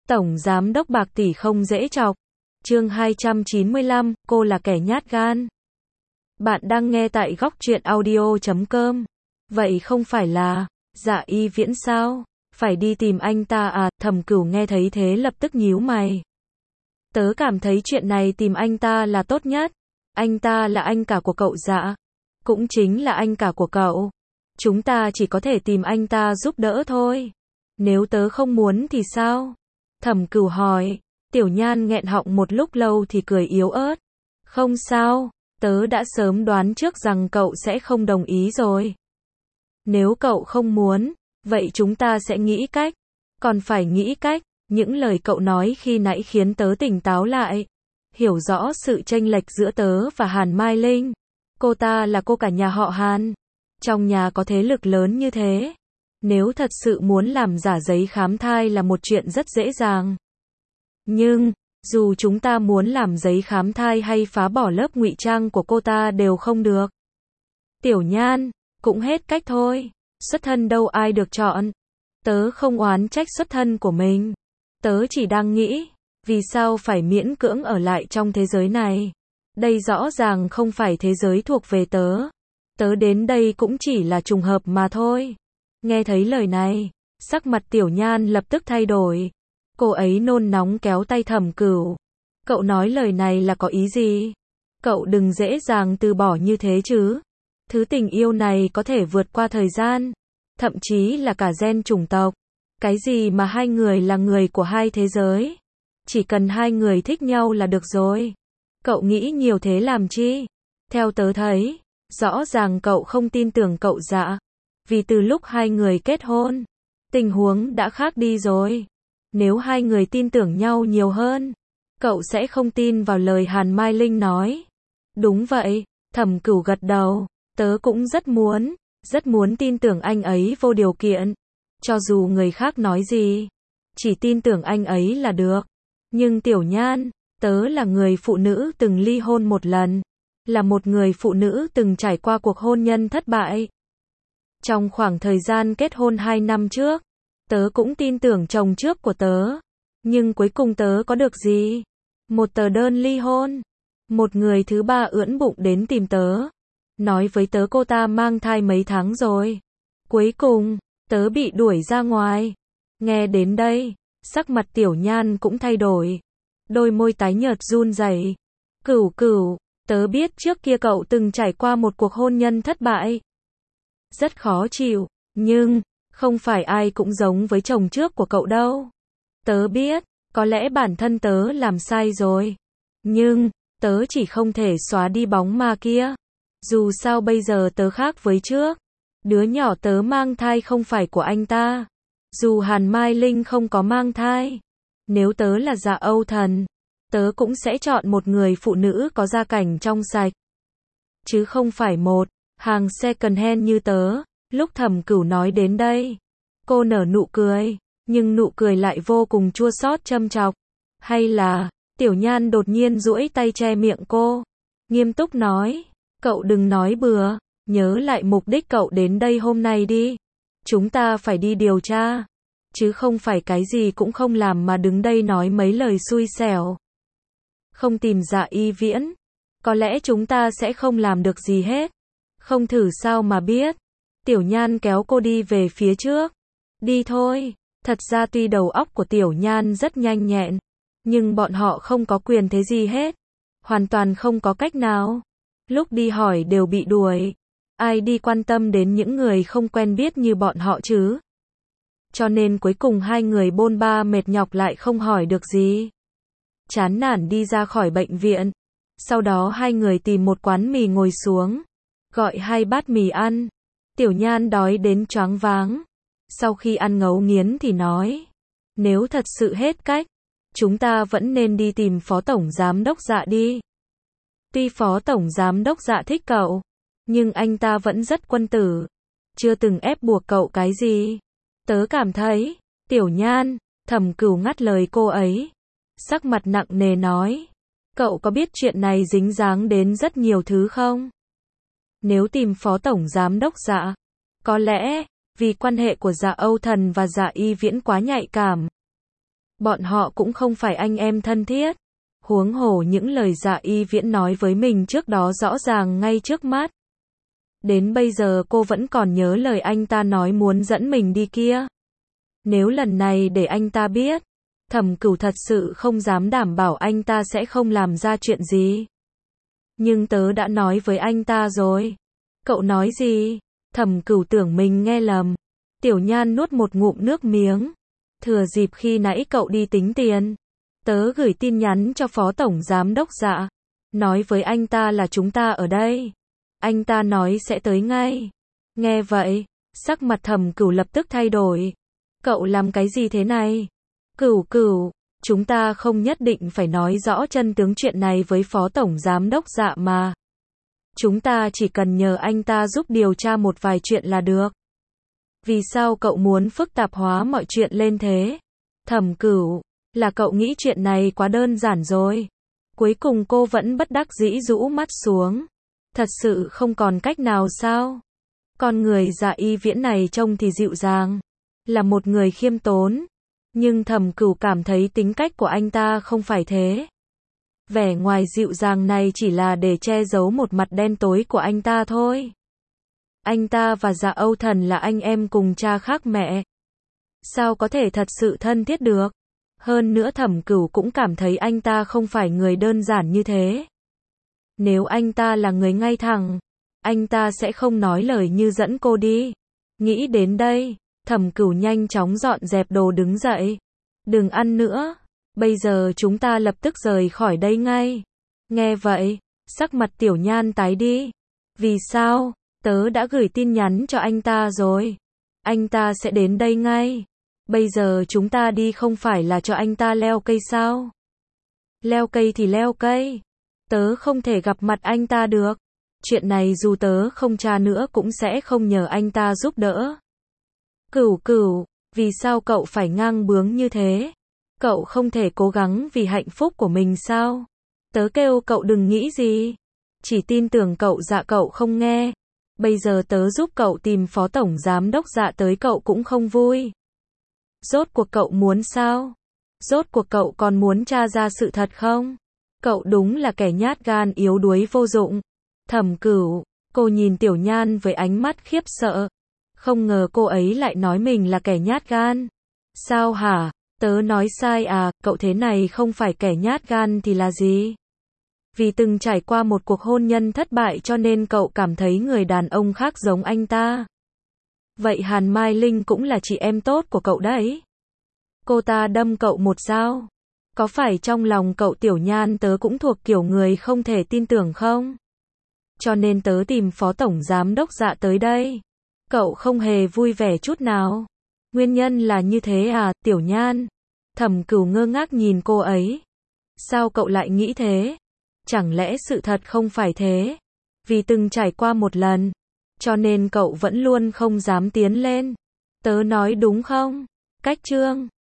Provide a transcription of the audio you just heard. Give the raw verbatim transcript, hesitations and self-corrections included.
Tổng giám đốc bạc tỷ không dễ chọc. Chương hai trăm chín mươi lăm, cô là kẻ nhát gan. Bạn đang nghe tại góc truyện audio chấm com. Vậy không phải là Dạ Y Viễn sao? Phải đi tìm anh ta à? Thẩm Cửu nghe thấy thế lập tức nhíu mày. Tớ cảm thấy chuyện này tìm anh ta là tốt nhất. Anh ta là anh cả của cậu Dạ. Cũng chính là anh cả của cậu. Chúng ta chỉ có thể tìm anh ta giúp đỡ thôi. Nếu tớ không muốn thì sao? Thẩm Cửu hỏi. Tiểu Nhan nghẹn họng một lúc lâu thì cười yếu ớt. Không sao, tớ đã sớm đoán trước rằng cậu sẽ không đồng ý rồi. Nếu cậu không muốn, vậy chúng ta sẽ nghĩ cách. Còn phải nghĩ cách. Những lời cậu nói khi nãy khiến tớ tỉnh táo lại. Hiểu rõ sự chênh lệch giữa tớ và Hàn Mai Linh. Cô ta là cô cả nhà họ Hàn. Trong nhà có thế lực lớn như thế. Nếu thật sự muốn làm giả giấy khám thai là một chuyện rất dễ dàng. Nhưng, dù chúng ta muốn làm giấy khám thai hay phá bỏ lớp ngụy trang của cô ta đều không được. Tiểu Nhan, cũng hết cách thôi. Xuất thân đâu ai được chọn. Tớ không oán trách xuất thân của mình. Tớ chỉ đang nghĩ, vì sao phải miễn cưỡng ở lại trong thế giới này. Đây rõ ràng không phải thế giới thuộc về tớ. Tớ đến đây cũng chỉ là trùng hợp mà thôi. Nghe thấy lời này, sắc mặt Tiểu Nhan lập tức thay đổi. Cô ấy nôn nóng kéo tay Thẩm Cửu. Cậu nói lời này là có ý gì? Cậu đừng dễ dàng từ bỏ như thế chứ. Thứ tình yêu này có thể vượt qua thời gian, thậm chí là cả gen chủng tộc. Cái gì mà hai người là người của hai thế giới? Chỉ cần hai người thích nhau là được rồi. Cậu nghĩ nhiều thế làm chi? Theo tớ thấy, rõ ràng cậu không tin tưởng cậu Dạ. Vì từ lúc hai người kết hôn, tình huống đã khác đi rồi. Nếu hai người tin tưởng nhau nhiều hơn, cậu sẽ không tin vào lời Hàn Mai Linh nói. Đúng vậy, Thẩm Cửu gật đầu. Tớ cũng rất muốn, rất muốn tin tưởng anh ấy vô điều kiện. Cho dù người khác nói gì, chỉ tin tưởng anh ấy là được. Nhưng Tiểu Nhan, tớ là người phụ nữ từng ly hôn một lần. Là một người phụ nữ từng trải qua cuộc hôn nhân thất bại. Trong khoảng thời gian kết hôn hai năm trước, tớ cũng tin tưởng chồng trước của tớ. Nhưng cuối cùng tớ có được gì? Một tờ đơn ly hôn. Một người thứ ba ưỡn bụng đến tìm tớ. Nói với tớ cô ta mang thai mấy tháng rồi. Cuối cùng, tớ bị đuổi ra ngoài. Nghe đến đây, sắc mặt Tiểu Nhan cũng thay đổi. Đôi môi tái nhợt run rẩy. Cửu Cửu, tớ biết trước kia cậu từng trải qua một cuộc hôn nhân thất bại. Rất khó chịu, nhưng không phải ai cũng giống với chồng trước của cậu đâu. Tớ biết, có lẽ bản thân tớ làm sai rồi. Nhưng, tớ chỉ không thể xóa đi bóng ma kia. Dù sao bây giờ tớ khác với trước. Đứa nhỏ tớ mang thai không phải của anh ta. Dù Hàn Mai Linh không có mang thai. Nếu tớ là Dạ Âu Thần, tớ cũng sẽ chọn một người phụ nữ có gia cảnh trong sạch. Chứ không phải một hàng second hand như tớ. Lúc Thẩm Cửu nói đến đây, cô nở nụ cười, nhưng nụ cười lại vô cùng chua xót châm chọc. Hay là, Tiểu Nhan đột nhiên duỗi tay che miệng cô, nghiêm túc nói, cậu đừng nói bừa, nhớ lại mục đích cậu đến đây hôm nay đi. Chúng ta phải đi điều tra, chứ không phải cái gì cũng không làm mà đứng đây nói mấy lời xui xẻo. Không tìm Dạ Y Viễn, có lẽ chúng ta sẽ không làm được gì hết. Không thử sao mà biết. Tiểu Nhan kéo cô đi về phía trước. Đi thôi. Thật ra tuy đầu óc của Tiểu Nhan rất nhanh nhẹn, nhưng bọn họ không có quyền thế gì hết. Hoàn toàn không có cách nào. Lúc đi hỏi đều bị đuổi. Ai đi quan tâm đến những người không quen biết như bọn họ chứ? Cho nên cuối cùng hai người bôn ba mệt nhọc lại không hỏi được gì. Chán nản đi ra khỏi bệnh viện. Sau đó hai người tìm một quán mì ngồi xuống. Gọi hai bát mì ăn. Tiểu Nhan đói đến choáng váng. Sau khi ăn ngấu nghiến thì nói. Nếu thật sự hết cách, chúng ta vẫn nên đi tìm Phó Tổng Giám Đốc Dạ đi. Tuy Phó Tổng Giám Đốc Dạ thích cậu, nhưng anh ta vẫn rất quân tử. Chưa từng ép buộc cậu cái gì. Tớ cảm thấy, Tiểu Nhan, Thẩm Cửu ngắt lời cô ấy. Sắc mặt nặng nề nói. Cậu có biết chuyện này dính dáng đến rất nhiều thứ không? Nếu tìm Phó Tổng Giám Đốc Dạ, có lẽ, vì quan hệ của Dạ Âu Thần và Dạ Y Viễn quá nhạy cảm. Bọn họ cũng không phải anh em thân thiết. Huống hồ những lời Dạ Y Viễn nói với mình trước đó rõ ràng ngay trước mắt. Đến bây giờ cô vẫn còn nhớ lời anh ta nói muốn dẫn mình đi kia. Nếu lần này để anh ta biết, Thẩm Cửu thật sự không dám đảm bảo anh ta sẽ không làm ra chuyện gì. Nhưng tớ đã nói với anh ta rồi. Cậu nói gì? Thẩm Cửu tưởng mình nghe lầm. Tiểu Nhan nuốt một ngụm nước miếng. Thừa dịp khi nãy cậu đi tính tiền, tớ gửi tin nhắn cho Phó Tổng Giám Đốc Dạ. Nói với anh ta là chúng ta ở đây. Anh ta nói sẽ tới ngay. Nghe vậy, sắc mặt Thẩm Cửu lập tức thay đổi. Cậu làm cái gì thế này? Cửu Cửu, chúng ta không nhất định phải nói rõ chân tướng chuyện này với Phó Tổng Giám Đốc Dạ mà. Chúng ta chỉ cần nhờ anh ta giúp điều tra một vài chuyện là được. Vì sao cậu muốn phức tạp hóa mọi chuyện lên thế? Thẩm Cửu, là cậu nghĩ chuyện này quá đơn giản rồi. Cuối cùng cô vẫn bất đắc dĩ rũ mắt xuống. Thật sự không còn cách nào sao? Con người Dạ Y Viễn này trông thì dịu dàng, là một người khiêm tốn. Nhưng Thẩm Cửu cảm thấy tính cách của anh ta không phải thế. Vẻ ngoài dịu dàng này chỉ là để che giấu một mặt đen tối của anh ta thôi. Anh ta và Dạ Âu Thần là anh em cùng cha khác mẹ. Sao có thể thật sự thân thiết được? Hơn nữa Thẩm Cửu cũng cảm thấy anh ta không phải người đơn giản như thế. Nếu anh ta là người ngay thẳng, anh ta sẽ không nói lời như dẫn cô đi. Nghĩ đến đây, Thẩm Cửu nhanh chóng dọn dẹp đồ đứng dậy. Đừng ăn nữa, bây giờ chúng ta lập tức rời khỏi đây ngay. Nghe vậy, sắc mặt Tiểu Nhan tái đi. Vì sao? Tớ đã gửi tin nhắn cho anh ta rồi. Anh ta sẽ đến đây ngay. Bây giờ chúng ta đi không phải là cho anh ta leo cây sao? Leo cây thì leo cây. Tớ không thể gặp mặt anh ta được. Chuyện này dù tớ không tra nữa cũng sẽ không nhờ anh ta giúp đỡ. Cửu Cửu, vì sao cậu phải ngang bướng như thế? Cậu không thể cố gắng vì hạnh phúc của mình sao? Tớ kêu cậu đừng nghĩ gì. Chỉ tin tưởng cậu Dạ cậu không nghe. Bây giờ tớ giúp cậu tìm Phó Tổng Giám Đốc Dạ tới cậu cũng không vui. Rốt cuộc cậu muốn sao? Rốt cuộc cậu còn muốn tra ra sự thật không? Cậu đúng là kẻ nhát gan yếu đuối vô dụng. Thẩm Cửu, cô nhìn Tiểu Nhan với ánh mắt khiếp sợ. Không ngờ cô ấy lại nói mình là kẻ nhát gan. Sao hả? Tớ nói sai à? Cậu thế này không phải kẻ nhát gan thì là gì? Vì từng trải qua một cuộc hôn nhân thất bại cho nên cậu cảm thấy người đàn ông khác giống anh ta. Vậy Hàn Mai Linh cũng là chị em tốt của cậu đấy. Cô ta đâm cậu một dao. Có phải trong lòng cậu Tiểu Nhan tớ cũng thuộc kiểu người không thể tin tưởng không? Cho nên tớ tìm Phó Tổng Giám Đốc Dạ tới đây. Cậu không hề vui vẻ chút nào. Nguyên nhân là như thế à, Tiểu Nhan? Thẩm Cửu ngơ ngác nhìn cô ấy. Sao cậu lại nghĩ thế? Chẳng lẽ sự thật không phải thế? Vì từng trải qua một lần, cho nên cậu vẫn luôn không dám tiến lên. Tớ nói đúng không? Cách chương